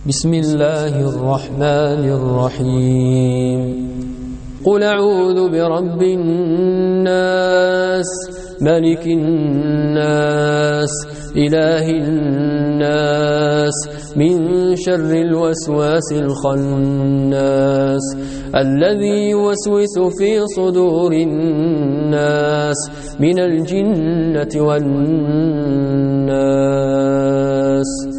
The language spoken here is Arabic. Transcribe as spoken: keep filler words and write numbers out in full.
بسم الله الرحمن الرحيم قل أعوذ برب الناس ملك الناس إله الناس من شر الوسواس الخناس الذي يوسوس في صدور الناس من الجنة والناس.